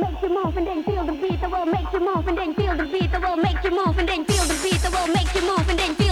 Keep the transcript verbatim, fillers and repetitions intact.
make you move and then feel the beat. I will make you move and then feel the beat. I will make you move and then feel the beat. I will make you move and then feel